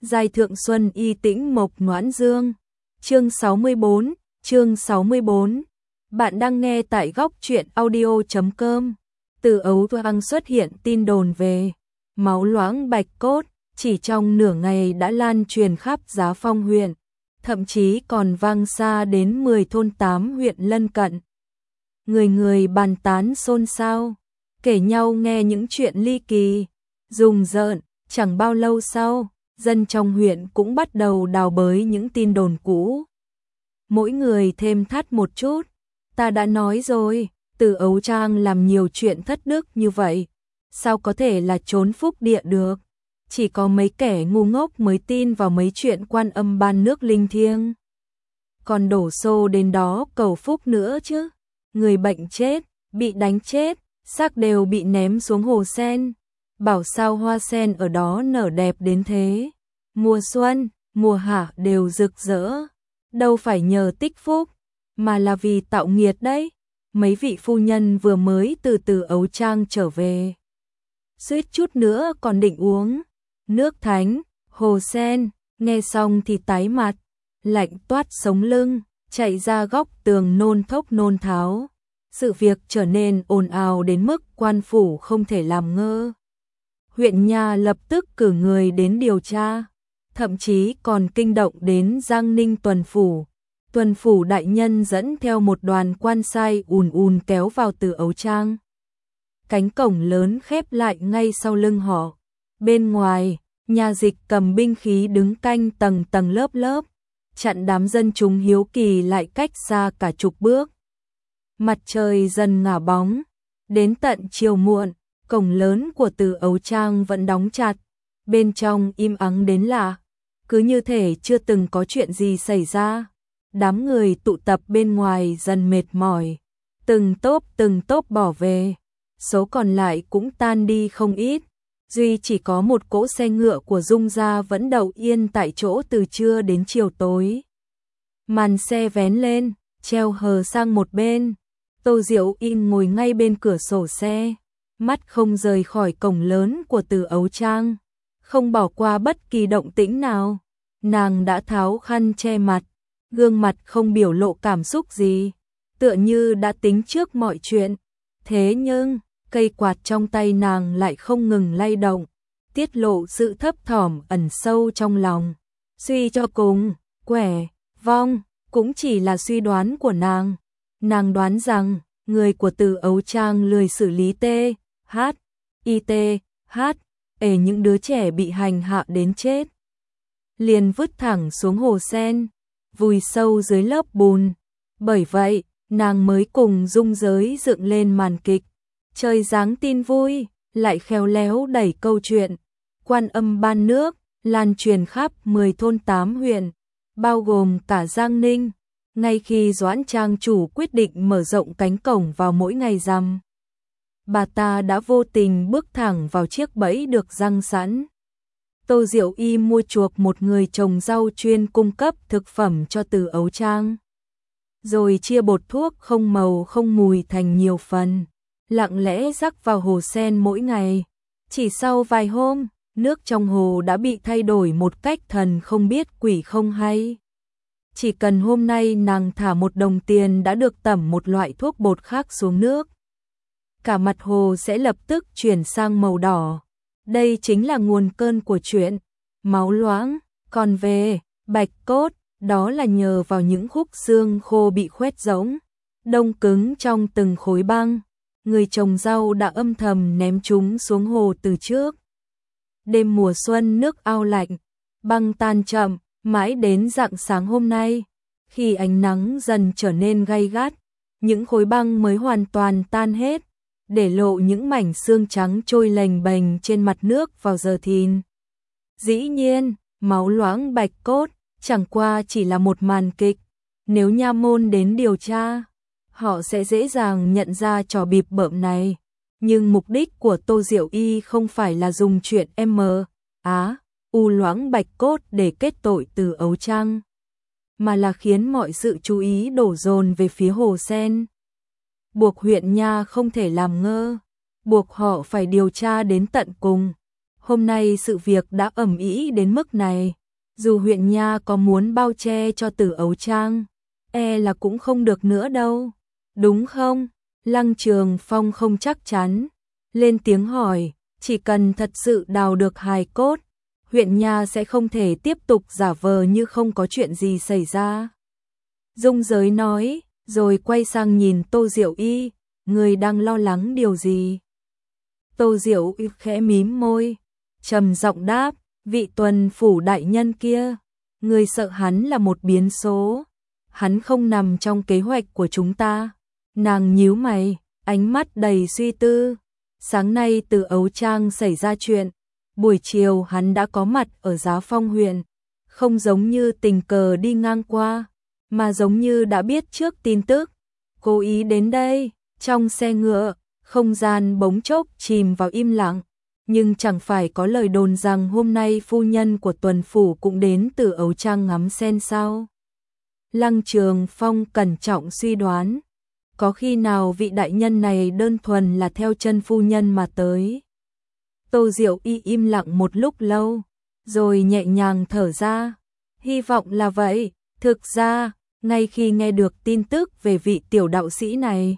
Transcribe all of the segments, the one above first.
Giai Thượng Xuân Y Tĩnh Mộc Noãn Dương. Chương 64. Bạn đang nghe tại góc truyện audio.com. Từ Ấu Toang xuất hiện tin đồn về máu loãng bạch cốt, chỉ trong nửa ngày đã lan truyền khắp Giá Phong huyện, thậm chí còn vang xa đến 10 thôn 8 huyện lân cận. Người người bàn tán xôn xao, kể nhau nghe những chuyện ly kỳ, rùng rợn. Chẳng bao lâu sau, dân trong huyện cũng bắt đầu đào bới những tin đồn cũ. Mỗi người thêm thắt một chút. Ta đã nói rồi, Từ Ấu Trang làm nhiều chuyện thất đức như vậy, sao có thể là trốn phúc địa được? Chỉ có mấy kẻ ngu ngốc mới tin vào mấy chuyện Quan Âm ban nước linh thiêng. Còn đổ xô đến đó cầu phúc nữa chứ. Người bệnh chết, bị đánh chết, xác đều bị ném xuống hồ sen. Bảo sao hoa sen ở đó nở đẹp đến thế. Mùa xuân, mùa hạ đều rực rỡ. Đâu phải nhờ tích phúc, mà là vì tạo nghiệt đấy. Mấy vị phu nhân vừa mới từ Ấu Trang trở về, suýt chút nữa còn định uống nước thánh, hồ sen, nghe xong thì tái mặt, lạnh toát sống lưng, chạy ra góc tường nôn thốc nôn tháo. Sự việc trở nên ồn ào đến mức quan phủ không thể làm ngơ. Huyện nhà lập tức cử người đến điều tra, thậm chí còn kinh động đến Giang Ninh tuần phủ. Tuần phủ đại nhân dẫn theo một đoàn quan sai ùn kéo vào Từ Ấu Trang. Cánh cổng lớn khép lại ngay sau lưng họ. Bên ngoài, nhà dịch cầm binh khí đứng canh tầng tầng lớp, chặn đám dân chúng hiếu kỳ lại cách xa cả chục bước. Mặt trời dần ngả bóng, đến tận chiều muộn, cổng lớn của Từ Ấu Trang vẫn đóng chặt, bên trong im ắng đến lạ, cứ như thể chưa từng có chuyện gì xảy ra. Đám người tụ tập bên ngoài dần mệt mỏi, từng tốp bỏ về, số còn lại cũng tan đi không ít, duy chỉ có một cỗ xe ngựa của Dung gia vẫn đậu yên tại chỗ từ trưa đến chiều tối. Màn xe vén lên, treo hờ sang một bên, Tô Diệu In ngồi ngay bên cửa sổ xe, mắt không rời khỏi cổng lớn của Từ Ấu Trang, không bỏ qua bất kỳ động tĩnh nào. Nàng đã tháo khăn che mặt, gương mặt không biểu lộ cảm xúc gì, tựa như đã tính trước mọi chuyện. Thế nhưng, cây quạt trong tay nàng lại không ngừng lay động, tiết lộ sự thấp thỏm ẩn sâu trong lòng. Suy cho cùng, quẻ, vong, cũng chỉ là suy đoán của nàng. Nàng đoán rằng, người của Từ Ấu Trang lười xử lý những đứa trẻ bị hành hạ đến chết, liền vứt thẳng xuống hồ sen, vùi sâu dưới lớp bùn. Bởi vậy, nàng mới cùng Dung Giới dựng lên màn kịch, chơi dáng tin vui, lại khéo léo đẩy câu chuyện Quan Âm ban nước lan truyền khắp 10 thôn 8 huyện, bao gồm cả Giang Ninh. Ngay khi Doãn trang chủ quyết định mở rộng cánh cổng vào mỗi ngày rằm, bà ta đã vô tình bước thẳng vào chiếc bẫy được giăng sẵn. Tô Diệu Y mua chuộc một người trồng rau chuyên cung cấp thực phẩm cho Từ Ấu Trang, rồi chia bột thuốc không màu không mùi thành nhiều phần, lặng lẽ rắc vào hồ sen mỗi ngày. Chỉ sau vài hôm, nước trong hồ đã bị thay đổi một cách thần không biết quỷ không hay. Chỉ cần hôm nay nàng thả 1 đồng tiền đã được tẩm một loại thuốc bột khác xuống nước, cả mặt hồ sẽ lập tức chuyển sang màu đỏ. Đây chính là nguồn cơn của chuyện máu loãng. Còn về bạch cốt, đó là nhờ vào những khúc xương khô bị khoét rỗng, đông cứng trong từng khối băng. Người trồng rau đã âm thầm ném chúng xuống hồ từ trước. Đêm mùa xuân nước ao lạnh, băng tan chậm, mãi đến rạng sáng hôm nay, khi ánh nắng dần trở nên gay gắt, những khối băng mới hoàn toàn tan hết, để lộ những mảnh xương trắng trôi lềnh bềnh trên mặt nước vào giờ thìn. Dĩ nhiên, máu loãng bạch cốt chẳng qua chỉ là một màn kịch. Nếu nha môn đến điều tra, họ sẽ dễ dàng nhận ra trò bịp bợm này. Nhưng mục đích của Tô Diệu Y không phải là dùng chuyện loãng bạch cốt để kết tội Từ Ấu Trang, mà là khiến mọi sự chú ý đổ dồn về phía hồ sen. Buộc huyện nha không thể làm ngơ, buộc họ phải điều tra đến tận cùng. Hôm nay sự việc đã ầm ĩ đến mức này, dù huyện nha có muốn bao che cho Từ Ấu Trang, là cũng không được nữa đâu, đúng không? Lăng Trường Phong không chắc chắn, lên tiếng hỏi, chỉ cần thật sự đào được hài cốt, huyện nha sẽ không thể tiếp tục giả vờ như không có chuyện gì xảy ra. Dung Giới nói, rồi quay sang nhìn Tô Diệu Y, người đang lo lắng điều gì? Tô Diệu Y khẽ mím môi, trầm giọng đáp, vị tuần phủ đại nhân kia, người sợ hắn là một biến số, hắn không nằm trong kế hoạch của chúng ta. Nàng nhíu mày, ánh mắt đầy suy tư. Sáng nay Từ Ấu Trang xảy ra chuyện, buổi chiều hắn đã có mặt ở Giá Phong huyện, không giống như tình cờ đi ngang qua, mà giống như đã biết trước tin tức, cố ý đến đây. Trong xe ngựa, không gian bỗng chốc chìm vào im lặng, nhưng chẳng phải có lời đồn rằng hôm nay phu nhân của tuần phủ cũng đến Từ Ấu Trang ngắm sen sao? Lăng Trường Phong cẩn trọng suy đoán, có khi nào vị đại nhân này đơn thuần là theo chân phu nhân mà tới? Tô Diệu Y im lặng một lúc lâu, rồi nhẹ nhàng thở ra, hy vọng là vậy. Thực ra, ngay khi nghe được tin tức về vị tiểu đạo sĩ này,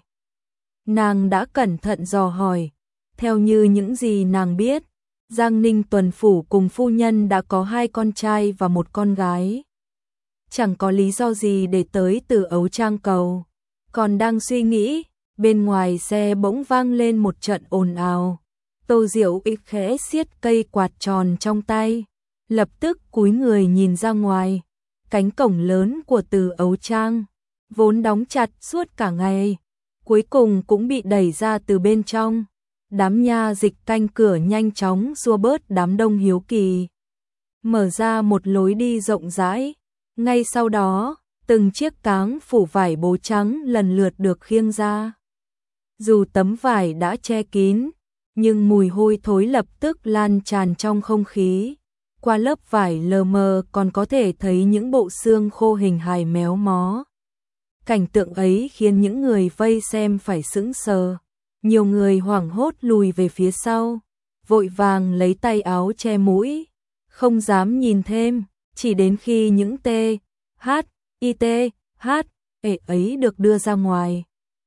nàng đã cẩn thận dò hỏi. Theo như những gì nàng biết, Giang Ninh tuần phủ cùng phu nhân đã có 2 con trai và 1 con gái. Chẳng có lý do gì để tới Từ Ấu Trang cầu. Còn đang suy nghĩ, bên ngoài xe bỗng vang lên một trận ồn ào. Tô Diệu Y khẽ siết cây quạt tròn trong tay, lập tức cúi người nhìn ra ngoài. Cánh cổng lớn của Từ Ấu Trang, vốn đóng chặt suốt cả ngày, cuối cùng cũng bị đẩy ra từ bên trong. Đám nha dịch canh cửa nhanh chóng xua bớt đám đông hiếu kỳ, mở ra một lối đi rộng rãi. Ngay sau đó, từng chiếc cáng phủ vải bố trắng lần lượt được khiêng ra. Dù tấm vải đã che kín, nhưng mùi hôi thối lập tức lan tràn trong không khí. Qua lớp vải lờ mờ còn có thể thấy những bộ xương khô hình hài méo mó. Cảnh tượng ấy khiến những người vây xem phải sững sờ. Nhiều người hoảng hốt lùi về phía sau, vội vàng lấy tay áo che mũi, không dám nhìn thêm, chỉ đến khi những ấy được đưa ra ngoài.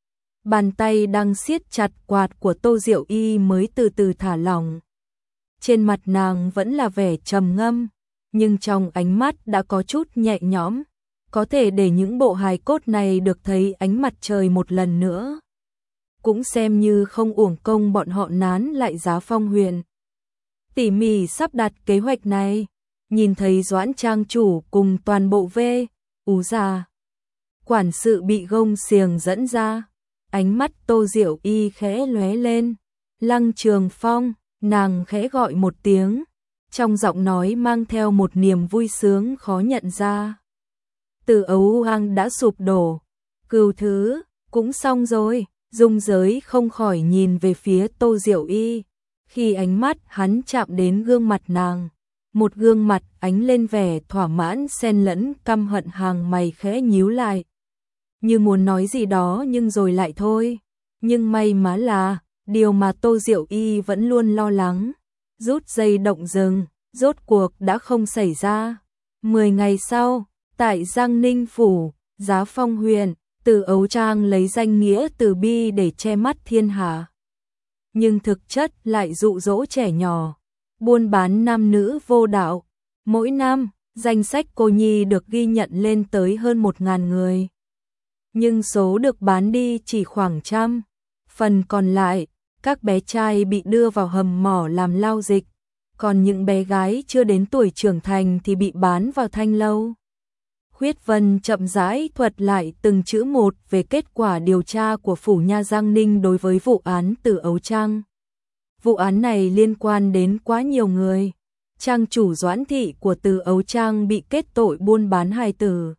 Bàn tay đang siết chặt quạt của Tô Diệu Y mới từ từ thả lỏng. Trên mặt nàng vẫn là vẻ trầm ngâm, nhưng trong ánh mắt đã có chút nhẹ nhõm, có thể để những bộ hài cốt này được thấy ánh mặt trời một lần nữa. Cũng xem như không uổng công bọn họ nán lại Giá Phong huyện. Tỉ mỉ sắp đặt kế hoạch này, nhìn thấy Doãn trang chủ cùng toàn bộ Ú già quản sự bị gông xiềng dẫn ra, ánh mắt Tô Diệu Y khẽ lóe lên. Lăng Trường Phong, nàng khẽ gọi một tiếng, trong giọng nói mang theo một niềm vui sướng khó nhận ra. Từ Ấu Trang đã sụp đổ, cửu thứ cũng xong rồi. Dung Giới không khỏi nhìn về phía Tô Diệu Y, khi ánh mắt hắn chạm đến gương mặt nàng, một gương mặt ánh lên vẻ thỏa mãn xen lẫn căm hận, hàng mày khẽ nhíu lại, như muốn nói gì đó nhưng rồi lại thôi. Nhưng may mắn là điều mà Tô Diệu Y vẫn luôn lo lắng, rút dây động rừng, rốt cuộc đã không xảy ra. 10 ngày sau, tại Giang Ninh phủ, Giá Phong huyện, Từ Ấu Trang lấy danh nghĩa từ bi để che mắt thiên hạ, nhưng thực chất lại dụ dỗ trẻ nhỏ, buôn bán nam nữ vô đạo. Mỗi năm, danh sách cô nhi được ghi nhận lên tới hơn 1.000 người. Nhưng số được bán đi chỉ khoảng trăm. Phần còn lại, các bé trai bị đưa vào hầm mỏ làm lao dịch, còn những bé gái chưa đến tuổi trưởng thành thì bị bán vào thanh lâu. Khuyết Vân chậm rãi thuật lại từng chữ một về kết quả điều tra của Phủ Nha Giang Ninh đối với vụ án Từ Ấu Trang. Vụ án này liên quan đến quá nhiều người. Trang chủ Doãn thị của Từ Ấu Trang bị kết tội buôn bán hài tử.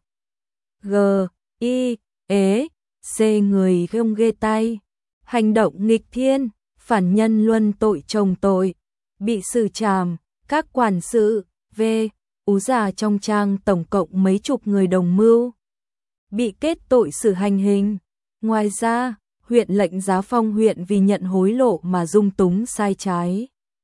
Người không ghê tay, hành động nghịch thiên, phản nhân luân tội chồng tội, bị xử trảm. Các quản sự, Ú già trong trang tổng cộng mấy chục người đồng mưu, bị kết tội xử hành hình. Ngoài ra, huyện lệnh Giá Phong huyện vì nhận hối lộ mà dung túng sai trái,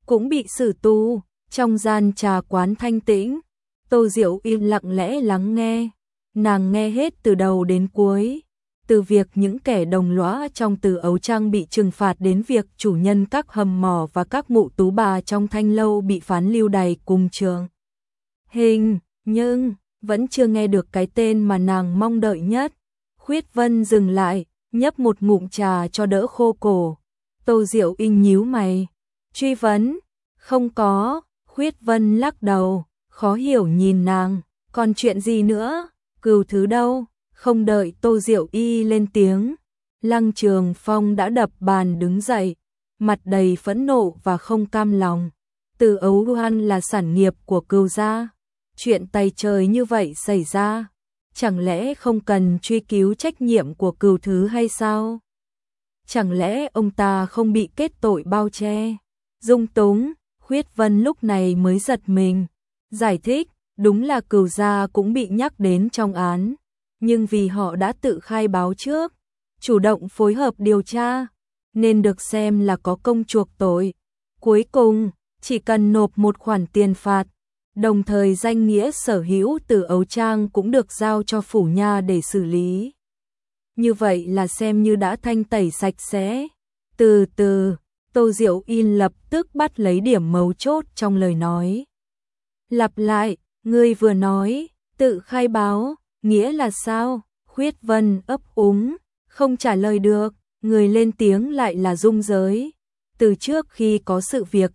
cũng bị xử tù. Trong gian trà quán thanh tĩnh, Tô Diệu im lặng lẽ lắng nghe. Nàng nghe hết từ đầu đến cuối, từ việc những kẻ đồng lõa trong Từ Ấu Trang bị trừng phạt đến việc chủ nhân các hầm mỏ và các mụ tú bà trong thanh lâu bị phán lưu đày cùng trường hình, nhưng vẫn chưa nghe được cái tên mà nàng mong đợi nhất. Khuyết Vân dừng lại, nhấp một ngụm trà cho đỡ khô cổ. Tô Diệu Inh nhíu mày, truy vấn, không có. Khuyết Vân lắc đầu, khó hiểu nhìn nàng, còn chuyện gì nữa, Cửu Thứ đâu? Không đợi Tô Diệu Y lên tiếng, Lăng Trường Phong đã đập bàn đứng dậy, mặt đầy phẫn nộ và không cam lòng. Từ Ấu Hoan là sản nghiệp của Cửu gia, chuyện tày trời như vậy xảy ra, chẳng lẽ không cần truy cứu trách nhiệm của Cửu Thứ hay sao? Chẳng lẽ ông ta không bị kết tội bao che, dung túng? Khuyết Vân lúc này mới giật mình, giải thích, đúng là Cửu gia cũng bị nhắc đến trong án, nhưng vì họ đã tự khai báo trước, chủ động phối hợp điều tra, nên được xem là có công chuộc tội. Cuối cùng, chỉ cần nộp một khoản tiền phạt, đồng thời danh nghĩa sở hữu Từ Ấu Trang cũng được giao cho phủ nha để xử lý. Như vậy là xem như đã thanh tẩy sạch sẽ. Từ từ, Tô Diệu Yên lập tức bắt lấy điểm mấu chốt trong lời nói. Lặp lại, ngươi vừa nói, tự khai báo, nghĩa là sao? Khuyết Vân ấp úng, không trả lời được, người lên tiếng lại là Dung Giới. Từ trước khi có sự việc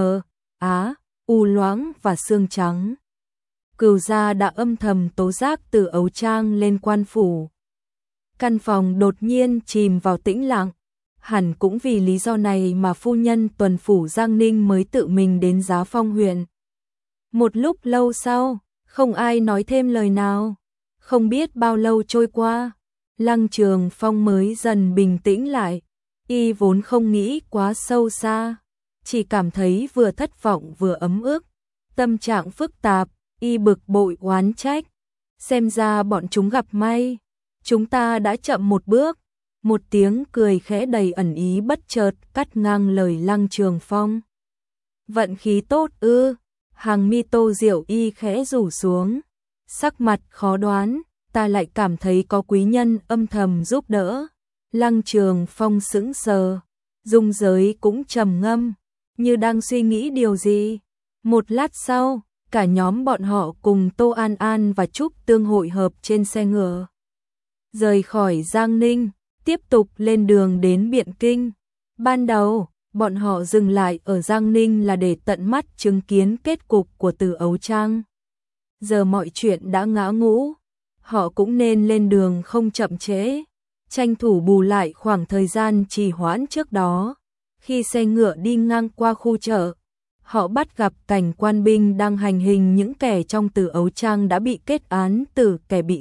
U Loáng và Xương Trắng, Cửu gia đã âm thầm tố giác Từ Ấu Trang lên quan phủ. Căn phòng đột nhiên chìm vào tĩnh lặng, hẳn cũng vì lý do này mà phu nhân tuần phủ Giang Ninh mới tự mình đến Giá Phong huyện. Một lúc lâu sau, không ai nói thêm lời nào. Không biết bao lâu trôi qua, Lăng Trường Phong mới dần bình tĩnh lại. Y vốn không nghĩ quá sâu xa, chỉ cảm thấy vừa thất vọng vừa ấm ức, tâm trạng phức tạp. Y bực bội oán trách, xem ra bọn chúng gặp may, chúng ta đã chậm một bước. Một tiếng cười khẽ đầy ẩn ý bất chợt cắt ngang lời Lăng Trường Phong. Vận khí tốt ư? Hàng mi Tô Diệu Y khẽ rủ xuống, sắc mặt khó đoán, ta lại cảm thấy có quý nhân âm thầm giúp đỡ. Lăng Trường Phong sững sờ, Dung Giới cũng trầm ngâm, như đang suy nghĩ điều gì. Một lát sau, cả nhóm bọn họ cùng Tô An An và Trúc Tương hội hợp trên xe ngựa, rời khỏi Giang Ninh, tiếp tục lên đường đến Biện Kinh. Ban đầu, bọn họ dừng lại ở Giang Ninh là để tận mắt chứng kiến kết cục của Từ Ấu Trang. Giờ mọi chuyện đã ngã ngũ, họ cũng nên lên đường không chậm trễ, tranh thủ bù lại khoảng thời gian trì hoãn trước đó. Khi xe ngựa đi ngang qua khu chợ, họ bắt gặp cảnh quan binh đang hành hình những kẻ trong Từ Ấu Trang đã bị kết án tử, kẻ bị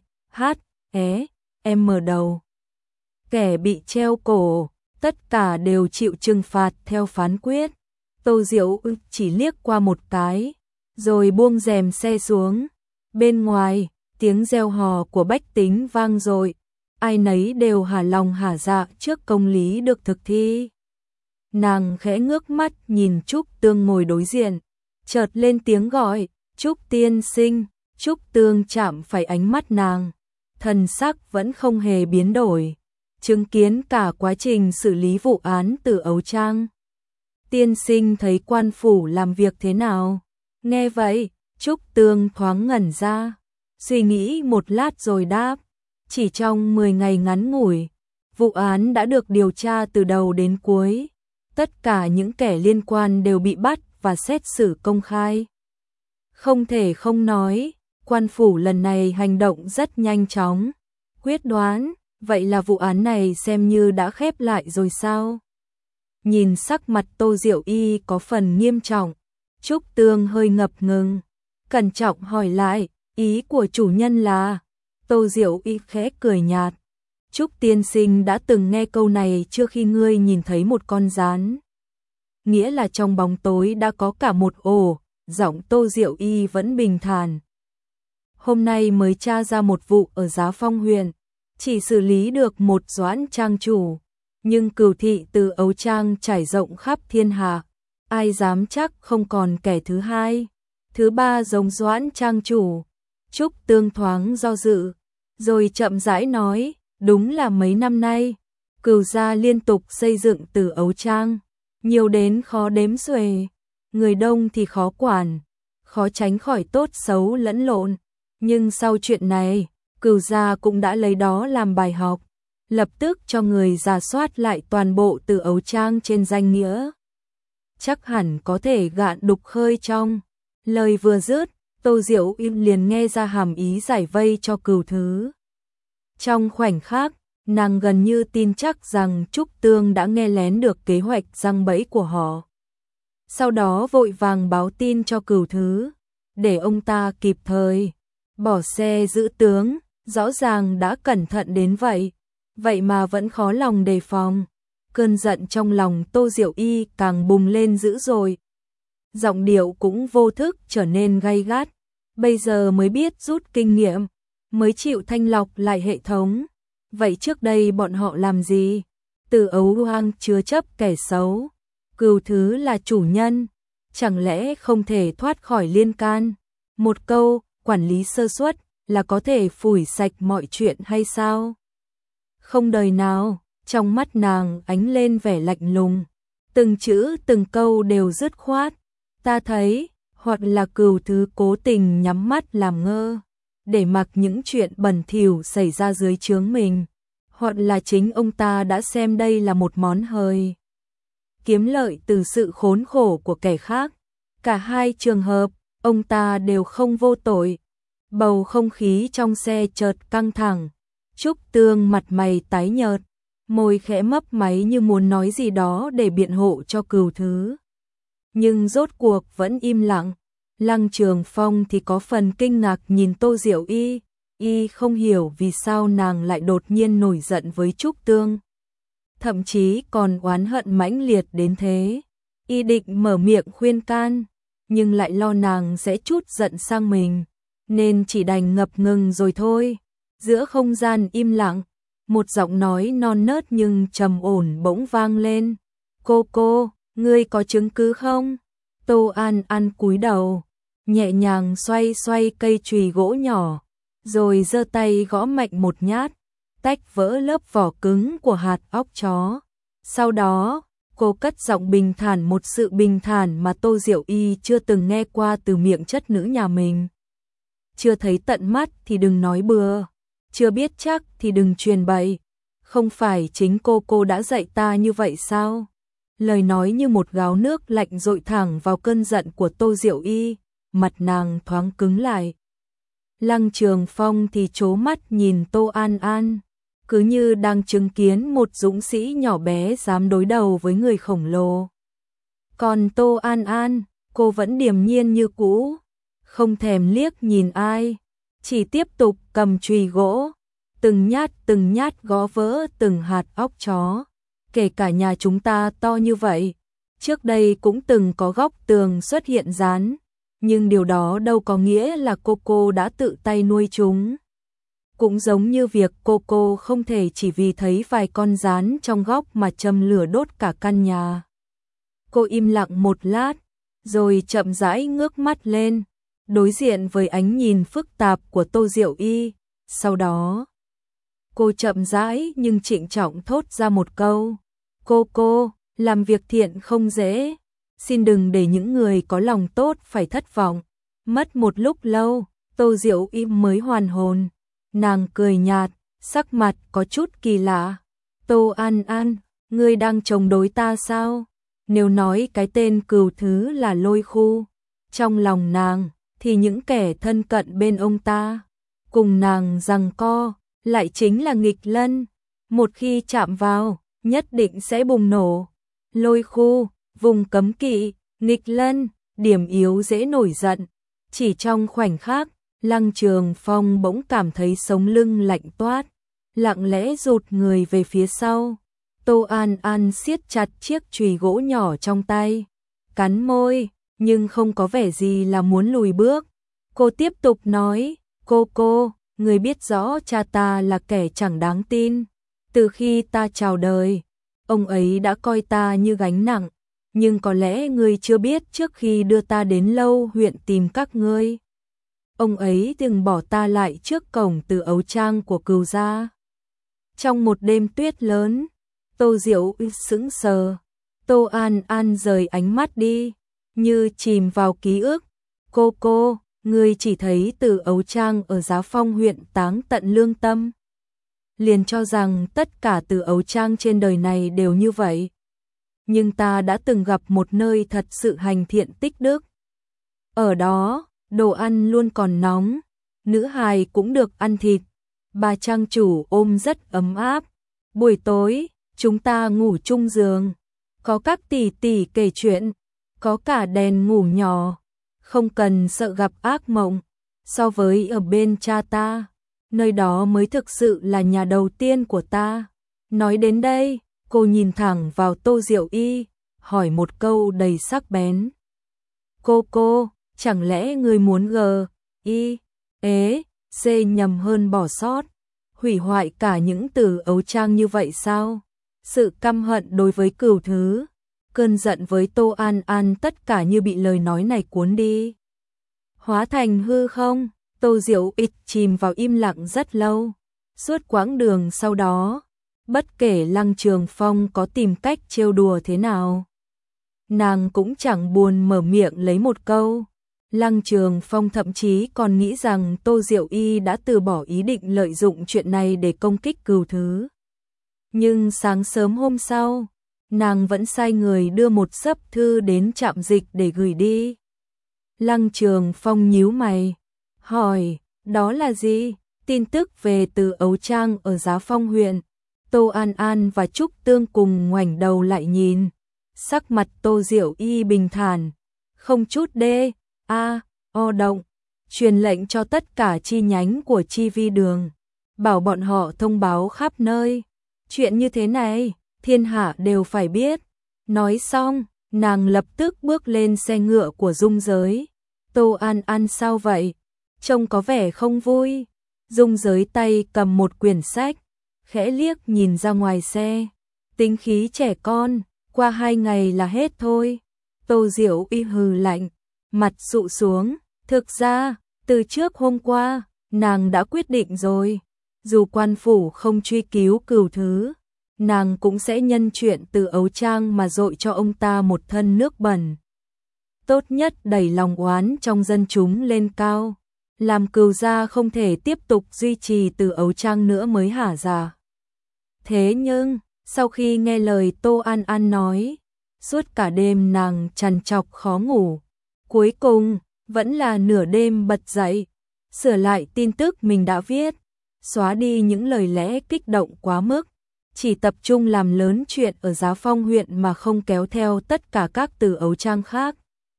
M đầu, kẻ bị treo cổ, tất cả đều chịu trừng phạt theo phán quyết. Tô Diệu chỉ liếc qua một cái, rồi buông rèm xe xuống. Bên ngoài, tiếng reo hò của bách tính vang dội, ai nấy đều hả lòng hả dạ trước công lý được thực thi. Nàng khẽ ngước mắt nhìn Trúc Tương ngồi đối diện, chợt lên tiếng gọi, Trúc tiên sinh. Trúc Tương chạm phải ánh mắt nàng, thần sắc vẫn không hề biến đổi, chứng kiến cả quá trình xử lý vụ án Từ Ấu Trang. Tiên sinh thấy quan phủ làm việc thế nào? Nghe vậy, Trúc Tương thoáng ngẩn ra, suy nghĩ một lát rồi đáp, chỉ trong 10 ngày ngắn ngủi, vụ án đã được điều tra từ đầu đến cuối. Tất cả những kẻ liên quan đều bị bắt và xét xử công khai. Không thể không nói, quan phủ lần này hành động rất nhanh chóng, quyết đoán. Vậy là vụ án này xem như đã khép lại rồi sao? Nhìn sắc mặt Tô Diệu Y có phần nghiêm trọng, Trúc Tương hơi ngập ngừng, cẩn trọng hỏi lại, ý của chủ nhân là? Tô Diệu Y khẽ cười nhạt, Trúc tiên sinh đã từng nghe câu này trước khi ngươi nhìn thấy một con gián. Nghĩa là trong bóng tối đã có cả một ổ. Giọng Tô Diệu Y vẫn bình thản. Hôm nay mới tra ra một vụ ở Giá Phong huyện, chỉ xử lý được một Doãn trang chủ, nhưng cửu thị Từ Ấu Trang trải rộng khắp thiên hạ, ai dám chắc không còn kẻ thứ hai, thứ ba giống Doãn trang chủ. Trúc Tương thoáng do dự, rồi chậm rãi nói, đúng là mấy năm nay, Cửu gia liên tục xây dựng Tử Ấu Trang, nhiều đến khó đếm xuể, người đông thì khó quản, khó tránh khỏi tốt xấu lẫn lộn, nhưng sau chuyện này, Cửu gia cũng đã lấy đó làm bài học, lập tức cho người rà soát lại toàn bộ Tử Ấu Trang trên danh nghĩa. Chắc hẳn có thể gạn đục khơi trong. Lời vừa dứt, Tô Diệu im liền nghe ra hàm ý giải vây cho Cửu Thứ. Trong khoảnh khắc, nàng gần như tin chắc rằng Trúc Tương đã nghe lén được kế hoạch giăng bẫy của họ. Sau đó vội vàng báo tin cho Cửu Thứ, để ông ta kịp thời bỏ xe giữ tướng, rõ ràng đã cẩn thận đến vậy, vậy mà vẫn khó lòng đề phòng. Cơn giận trong lòng Tô Diệu Y càng bùng lên dữ dội. Giọng điệu cũng vô thức trở nên gay gắt, bây giờ mới biết rút kinh nghiệm, mới chịu thanh lọc lại hệ thống. Vậy trước đây bọn họ làm gì? Tử Ấu Hoang chứa chấp kẻ xấu, Cửu Thứ là chủ nhân, chẳng lẽ không thể thoát khỏi liên can? Một câu, quản lý sơ suất, là có thể phủi sạch mọi chuyện hay sao? Không đời nào, trong mắt nàng ánh lên vẻ lạnh lùng, từng chữ từng câu đều dứt khoát. Ta thấy, hoặc là Cửu Thứ cố tình nhắm mắt làm ngơ, để mặc những chuyện bẩn thỉu xảy ra dưới trướng mình, hoặc là chính ông ta đã xem đây là một món hời, kiếm lợi từ sự khốn khổ của kẻ khác. Cả hai trường hợp, ông ta đều không vô tội. Bầu không khí trong xe chợt căng thẳng, Trúc Tương mặt mày tái nhợt, môi khẽ mấp máy như muốn nói gì đó để biện hộ cho Cửu Thứ. Nhưng rốt cuộc vẫn im lặng. Lăng Trường Phong thì có phần kinh ngạc nhìn Tô Diệu Y, y không hiểu vì sao nàng lại đột nhiên nổi giận với Trúc Tương. Thậm chí còn oán hận mãnh liệt đến thế. Y định mở miệng khuyên can, nhưng lại lo nàng sẽ trút giận sang mình, nên chỉ đành ngập ngừng rồi thôi. Giữa không gian im lặng, một giọng nói non nớt nhưng trầm ổn bỗng vang lên. Cô, ngươi có chứng cứ không? Tô An An cúi đầu, nhẹ nhàng xoay xoay cây chùy gỗ nhỏ, rồi giơ tay gõ mạnh một nhát, tách vỡ lớp vỏ cứng của hạt óc chó. Sau đó, cô cất giọng bình thản, một sự bình thản mà Tô Diệu Y chưa từng nghe qua từ miệng chất nữ nhà mình. Chưa thấy tận mắt thì đừng nói bừa, chưa biết chắc thì đừng truyền bậy. Không phải chính cô đã dạy ta như vậy sao? Lời nói như một gáo nước lạnh dội thẳng vào cơn giận của Tô Diệu Y, mặt nàng thoáng cứng lại. Lăng Trường Phong thì trố mắt nhìn Tô An An, cứ như đang chứng kiến một dũng sĩ nhỏ bé dám đối đầu với người khổng lồ. Còn Tô An An, cô vẫn điềm nhiên như cũ, không thèm liếc nhìn ai, chỉ tiếp tục cầm chùy gỗ, từng nhát gõ vỡ từng hạt óc chó. Kể cả nhà chúng ta to như vậy, trước đây cũng từng có góc tường xuất hiện rán, nhưng điều đó đâu có nghĩa là cô đã tự tay nuôi chúng. Cũng giống như việc cô không thể chỉ vì thấy vài con rán trong góc mà châm lửa đốt cả căn nhà. Cô im lặng một lát, rồi chậm rãi ngước mắt lên, đối diện với ánh nhìn phức tạp của Tô Diệu Y. Sau đó, cô chậm rãi nhưng trịnh trọng thốt ra một câu. Cô, làm việc thiện không dễ, xin đừng để những người có lòng tốt phải thất vọng. Mất một lúc lâu, Tô Diệu Y mới hoàn hồn, nàng cười nhạt, sắc mặt có chút kỳ lạ. Tô An An, ngươi đang chống đối ta sao? Nếu nói cái tên Cửu Thứ là Lôi Khu, trong lòng nàng thì những kẻ thân cận bên ông ta, cùng nàng giằng co, lại chính là nghịch lân. Một khi chạm vào, nhất định sẽ bùng nổ. Lôi Khu, vùng cấm kỵ, nghịch lân, điểm yếu dễ nổi giận. Chỉ trong khoảnh khắc, Lăng Trường Phong bỗng cảm thấy sống lưng lạnh toát, lặng lẽ rụt người về phía sau. Tô An An siết chặt chiếc chùy gỗ nhỏ trong tay, cắn môi, nhưng không có vẻ gì là muốn lùi bước. Cô tiếp tục nói, cô, người biết rõ cha ta là kẻ chẳng đáng tin. Từ khi ta chào đời, ông ấy đã coi ta như gánh nặng, nhưng có lẽ ngươi chưa biết trước khi đưa ta đến Lâu huyện tìm các ngươi, ông ấy từng bỏ ta lại trước cổng Từ Ấu Trang của Cừu gia. Trong một đêm tuyết lớn, Tô Diệu sững sờ, Tô An An rời ánh mắt đi, như chìm vào ký ức. Cô, ngươi chỉ thấy Từ Ấu Trang ở Giá Phong huyện táng tận lương tâm, liền cho rằng tất cả Từ Ấu Trang trên đời này đều như vậy. Nhưng ta đã từng gặp một nơi thật sự hành thiện tích đức. Ở đó, đồ ăn luôn còn nóng, nữ hài cũng được ăn thịt, bà trang chủ ôm rất ấm áp. Buổi tối, chúng ta ngủ chung giường, có các tỷ tỷ kể chuyện, có cả đèn ngủ nhỏ, không cần sợ gặp ác mộng. So với ở bên cha ta, nơi đó mới thực sự là nhà đầu tiên của ta. Nói đến đây, cô nhìn thẳng vào Tô Diệu Y, hỏi một câu đầy sắc bén. Cô, chẳng lẽ ngươi muốn C nhầm hơn bỏ sót, hủy hoại cả những Từ Ấu Trang như vậy sao? Sự căm hận đối với Cửu Thứ, cơn giận với Tô An An, tất cả như bị lời nói này cuốn đi, hóa thành hư không. Tô Diệu Y chìm vào im lặng rất lâu. Suốt quãng đường sau đó, bất kể Lăng Trường Phong có tìm cách trêu đùa thế nào, nàng cũng chẳng buồn mở miệng lấy một câu. Lăng Trường Phong thậm chí còn nghĩ rằng Tô Diệu Y đã từ bỏ ý định lợi dụng chuyện này để công kích Cừu Thứ. Nhưng sáng sớm hôm sau, nàng vẫn sai người đưa một xấp thư đến trạm dịch để gửi đi. Lăng Trường Phong nhíu mày, hỏi, đó là gì? Tin tức về Từ Ấu Trang ở Giá Phong huyện. Tô An An và Trúc Tương cùng ngoảnh đầu lại nhìn. Sắc mặt Tô Diệu Y bình thản, không chút động, truyền lệnh cho tất cả chi nhánh của Chi Vi Đường, bảo bọn họ thông báo khắp nơi. Chuyện như thế này, thiên hạ đều phải biết. Nói xong, nàng lập tức bước lên xe ngựa của Dung Giới. Tô An An sao vậy? Trông có vẻ không vui. Dung Giới tay cầm một quyển sách, khẽ liếc nhìn ra ngoài xe. Tính khí trẻ con, qua 2 ngày là hết thôi. Tô Diệu Y hừ lạnh, mặt sụ xuống. Thực ra, từ trước hôm qua, nàng đã quyết định rồi. Dù quan phủ không truy cứu Cửu Thứ, nàng cũng sẽ nhân chuyện Từ Ấu Trang mà dội cho ông ta một thân nước bẩn. Tốt nhất đẩy lòng oán trong dân chúng lên cao, làm Cừu gia không thể tiếp tục duy trì Từ Ấu Trang nữa mới hả dạ. Thế nhưng, sau khi nghe lời Tô An An nói, suốt cả đêm nàng trằn trọc khó ngủ. Cuối cùng, vẫn là nửa đêm bật dậy, sửa lại tin tức mình đã viết, xóa đi những lời lẽ kích động quá mức, chỉ tập trung làm lớn chuyện ở Giá Phong huyện mà không kéo theo tất cả các Từ Ấu Trang khác.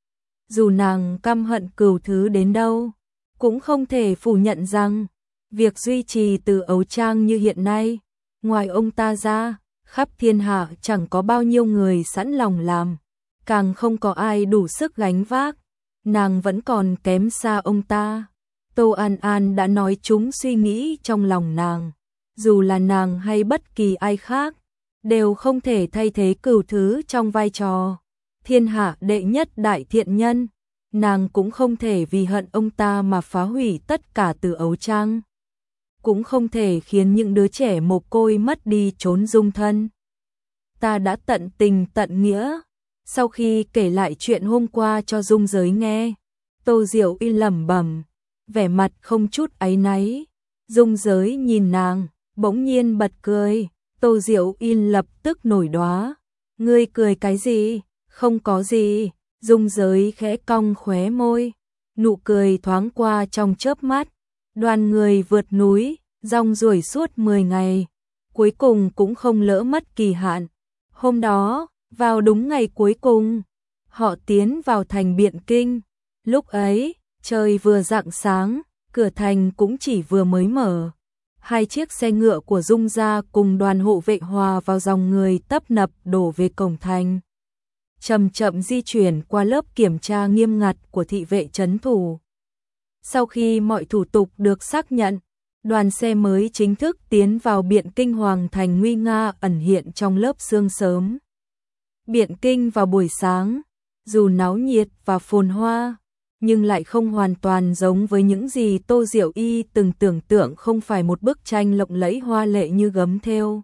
Dù nàng căm hận Cửu Thứ đến đâu, cũng không thể phủ nhận rằng, việc duy trì Từ Ấu Trang như hiện nay, ngoài ông ta ra, khắp thiên hạ chẳng có bao nhiêu người sẵn lòng làm, càng không có ai đủ sức gánh vác. Nàng vẫn còn kém xa ông ta. Tô An An đã nói trúng suy nghĩ trong lòng nàng. Dù là nàng hay bất kỳ ai khác, đều không thể thay thế Cửu Thứ trong vai trò thiên hạ đệ nhất đại thiện nhân. Nàng cũng không thể vì hận ông ta mà phá hủy tất cả Từ Ấu Trang. Cũng không thể khiến những đứa trẻ mồ côi mất đi chốn dung thân. Ta đã tận tình tận nghĩa. Sau khi kể lại chuyện hôm qua cho Dung Giới nghe, Tô Diệu Y lẩm bẩm, vẻ mặt không chút áy náy. Dung Giới nhìn nàng, bỗng nhiên bật cười. Tô Diệu Y lập tức nổi đoá. Ngươi cười cái gì? Không có gì. Dung Giới khẽ cong khóe môi, nụ cười thoáng qua trong chớp mắt. Đoàn người vượt núi, rong ruổi suốt 10 ngày, cuối cùng cũng không lỡ mất kỳ hạn. Hôm đó, vào đúng ngày cuối cùng, họ tiến vào thành Biện Kinh. Lúc ấy, trời vừa rạng sáng, cửa thành cũng chỉ vừa mới mở. 2 chiếc xe ngựa của Dung gia cùng đoàn hộ vệ hòa vào dòng người tấp nập đổ về cổng thành. Chậm chậm di chuyển qua lớp kiểm tra nghiêm ngặt của thị vệ trấn thủ. Sau khi mọi thủ tục được xác nhận, đoàn xe mới chính thức tiến vào Biện Kinh. Hoàng thành nguy nga ẩn hiện trong lớp sương sớm. Biện Kinh vào buổi sáng, dù náo nhiệt và phồn hoa, nhưng lại không hoàn toàn giống với những gì Tô Diệu Y từng tưởng tượng, không phải một bức tranh lộng lẫy hoa lệ như gấm thêu,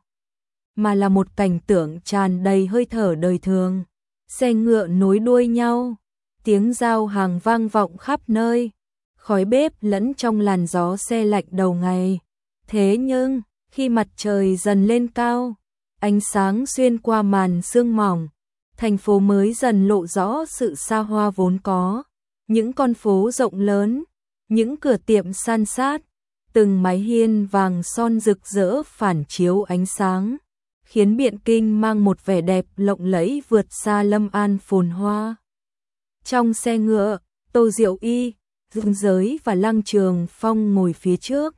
mà là một cảnh tượng tràn đầy hơi thở đời thường. Xe ngựa nối đuôi nhau, tiếng giao hàng vang vọng khắp nơi, khói bếp lẫn trong làn gió se lạnh đầu ngày. Thế nhưng, khi mặt trời dần lên cao, ánh sáng xuyên qua màn sương mỏng, thành phố mới dần lộ rõ sự xa hoa vốn có. Những con phố rộng lớn, những cửa tiệm san sát, từng mái hiên vàng son rực rỡ phản chiếu ánh sáng, khiến Biện Kinh mang một vẻ đẹp lộng lẫy vượt xa Lâm An phồn hoa. Trong xe ngựa, Tô Diệu Y, Dương Giới và Lăng Trường Phong ngồi phía trước.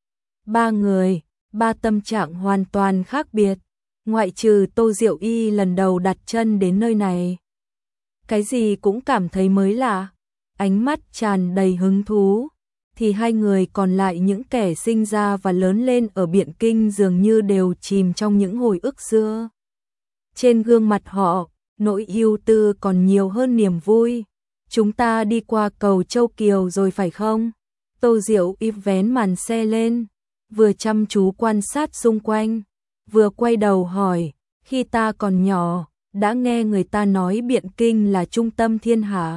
Ba người, ba tâm trạng hoàn toàn khác biệt, ngoại trừ Tô Diệu Y lần đầu đặt chân đến nơi này. Cái gì cũng cảm thấy mới lạ, ánh mắt tràn đầy hứng thú, thì hai người còn lại, những kẻ sinh ra và lớn lên ở Biện Kinh, dường như đều chìm trong những hồi ức xưa. Trên gương mặt họ, nỗi ưu tư còn nhiều hơn niềm vui. Chúng ta đi qua cầu Châu Kiều rồi phải không? Tô Diệu Y vén màn xe lên, vừa chăm chú quan sát xung quanh, vừa quay đầu hỏi, khi ta còn nhỏ, đã nghe người ta nói Biện Kinh là trung tâm thiên hạ,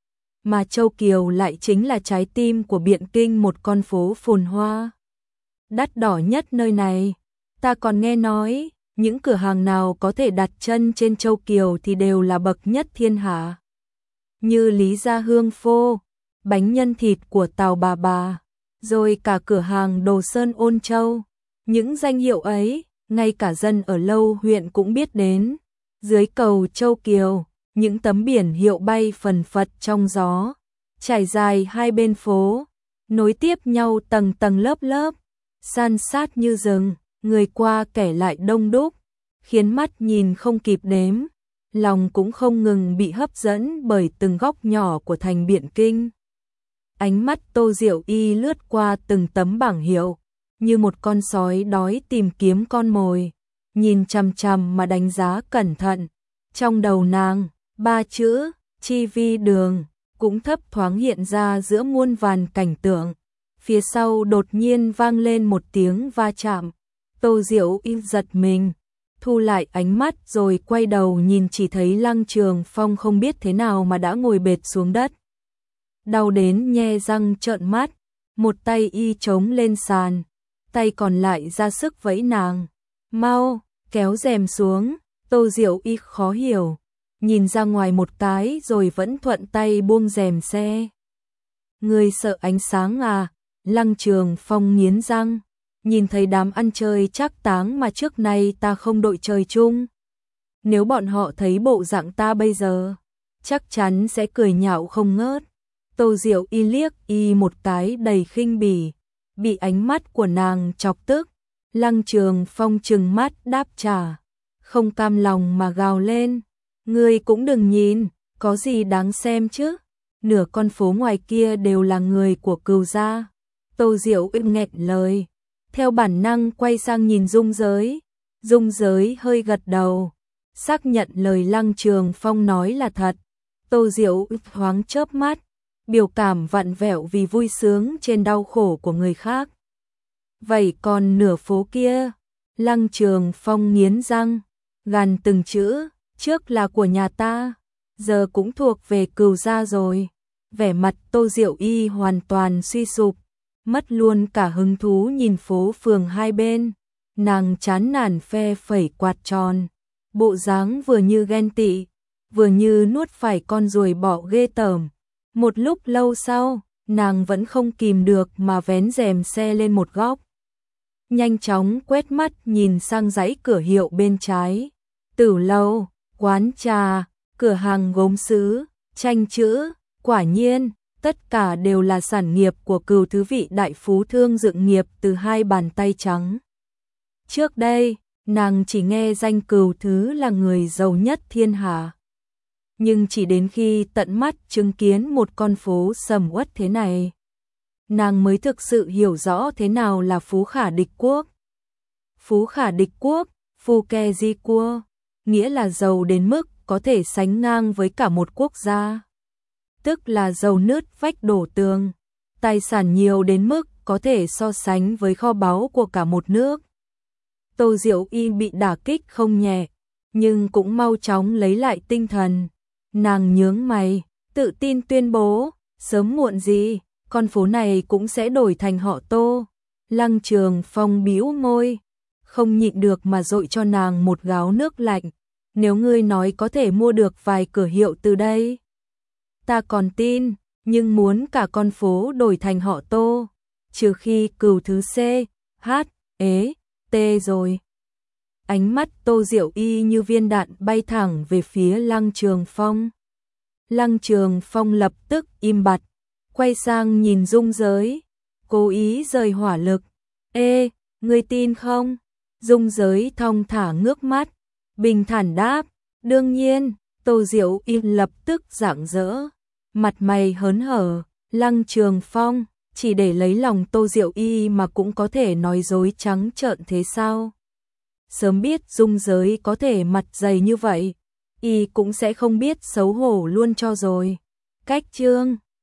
mà Châu Kiều lại chính là trái tim của Biện Kinh, một con phố phồn hoa, đắt đỏ nhất nơi này. Ta còn nghe nói, những cửa hàng nào có thể đặt chân trên Châu Kiều thì đều là bậc nhất thiên hạ. Như Lý Gia Hương Phô, bánh nhân thịt của Tào Bà, rồi cả cửa hàng Đồ Sơn Ôn Châu. Những danh hiệu ấy, ngay cả dân ở Lâu huyện cũng biết đến. Dưới cầu Châu Kiều, những tấm biển hiệu bay phần phật trong gió, trải dài hai bên phố, nối tiếp nhau tầng tầng lớp lớp, san sát như rừng, người qua kẻ lại đông đúc, khiến mắt nhìn không kịp đếm, lòng cũng không ngừng bị hấp dẫn bởi từng góc nhỏ của thành Biện Kinh. Ánh mắt Tô Diệu Y lướt qua từng tấm bảng hiệu, như một con sói đói tìm kiếm con mồi, nhìn chằm chằm mà đánh giá cẩn thận. Trong đầu nàng, ba chữ Chi Vi Đường cũng thấp thoáng hiện ra giữa muôn vàn cảnh tượng. Phía sau đột nhiên vang lên một tiếng va chạm. Tô Diệu Y giật mình, thu lại ánh mắt rồi quay đầu nhìn, chỉ thấy Lăng Trường Phong không biết thế nào mà đã ngồi bệt xuống đất. Đau đến nhe răng trợn mắt, một tay y chống lên sàn, tay còn lại ra sức vẫy nàng. Mau, kéo rèm xuống. Tô Diệu Y khó hiểu, nhìn ra ngoài một cái rồi vẫn thuận tay buông rèm xe. Người sợ ánh sáng à? Lăng Trường Phong nghiến răng, nhìn thấy đám ăn chơi trác táng mà trước nay ta không đội trời chung. Nếu bọn họ thấy bộ dạng ta bây giờ, chắc chắn sẽ cười nhạo không ngớt. Tô Diệu Y liếc y một cái đầy khinh bỉ, bị ánh mắt của nàng chọc tức. Lăng Trường Phong trừng mắt đáp trả, không cam lòng mà gào lên, ngươi cũng đừng nhìn, có gì đáng xem chứ, nửa con phố ngoài kia đều là người của Cừu gia. Tô Diệu Y nghẹn lời, theo bản năng quay sang nhìn Dung Giới. Dung Giới hơi gật đầu, xác nhận lời Lăng Trường Phong nói là thật. Tô Diệu Y thoáng chớp mắt, biểu cảm vặn vẹo vì vui sướng trên đau khổ của người khác. Vậy còn nửa phố kia? Lăng Trường Phong nghiến răng, gằn từng chữ, trước là của nhà ta, giờ cũng thuộc về Cừu gia rồi. Vẻ mặt Tô Diệu Y hoàn toàn suy sụp, mất luôn cả hứng thú nhìn phố phường hai bên. Nàng chán nản phe phẩy quạt tròn, bộ dáng vừa như ghen tị, vừa như nuốt phải con ruồi bọ ghê tởm. Một lúc lâu sau, nàng vẫn không kìm được mà vén rèm xe lên một góc, nhanh chóng quét mắt nhìn sang dãy cửa hiệu bên trái. Tử lâu, quán trà, cửa hàng gốm sứ, tranh chữ, quả nhiên, tất cả đều là sản nghiệp của Cừu thứ vị đại phú thương dựng nghiệp từ hai bàn tay trắng. Trước đây, nàng chỉ nghe danh Cừu thứ là người giàu nhất thiên hạ. Nhưng chỉ đến khi tận mắt chứng kiến một con phố sầm uất thế này, nàng mới thực sự hiểu rõ thế nào là phú khả địch quốc. Phú khả địch quốc, phu ke di cua. nghĩa là giàu đến mức có thể sánh ngang với cả một quốc gia. Tức là giàu nứt vách đổ tường, tài sản nhiều đến mức có thể so sánh với kho báu của cả một nước. Tô Diệu Y bị đả kích không nhẹ, nhưng cũng mau chóng lấy lại tinh thần. Nàng nhướng mày, tự tin tuyên bố, sớm muộn gì, con phố này cũng sẽ đổi thành họ Tô. Lăng Trường Phong bĩu môi, không nhịn được mà dội cho nàng một gáo nước lạnh. Nếu ngươi nói có thể mua được vài cửa hiệu từ đây, ta còn tin, nhưng muốn cả con phố đổi thành họ Tô, trừ khi Cửu thứ C, H, ế, T rồi. Ánh mắt Tô Diệu Y như viên đạn bay thẳng về phía Lăng Trường Phong. Lăng Trường Phong lập tức im bặt, quay sang nhìn Dung Giới, cố ý rời hỏa lực. Ê, ngươi tin không? Dung Giới thong thả ngước mắt, bình thản đáp, đương nhiên. Tô Diệu Y lập tức rạng rỡ, mặt mày hớn hở. Lăng Trường Phong chỉ để lấy lòng Tô Diệu Y mà cũng có thể nói dối trắng trợn thế sao? Sớm biết Dung Giới có thể mặt dày như vậy, y cũng sẽ không biết xấu hổ luôn cho rồi. Cách chương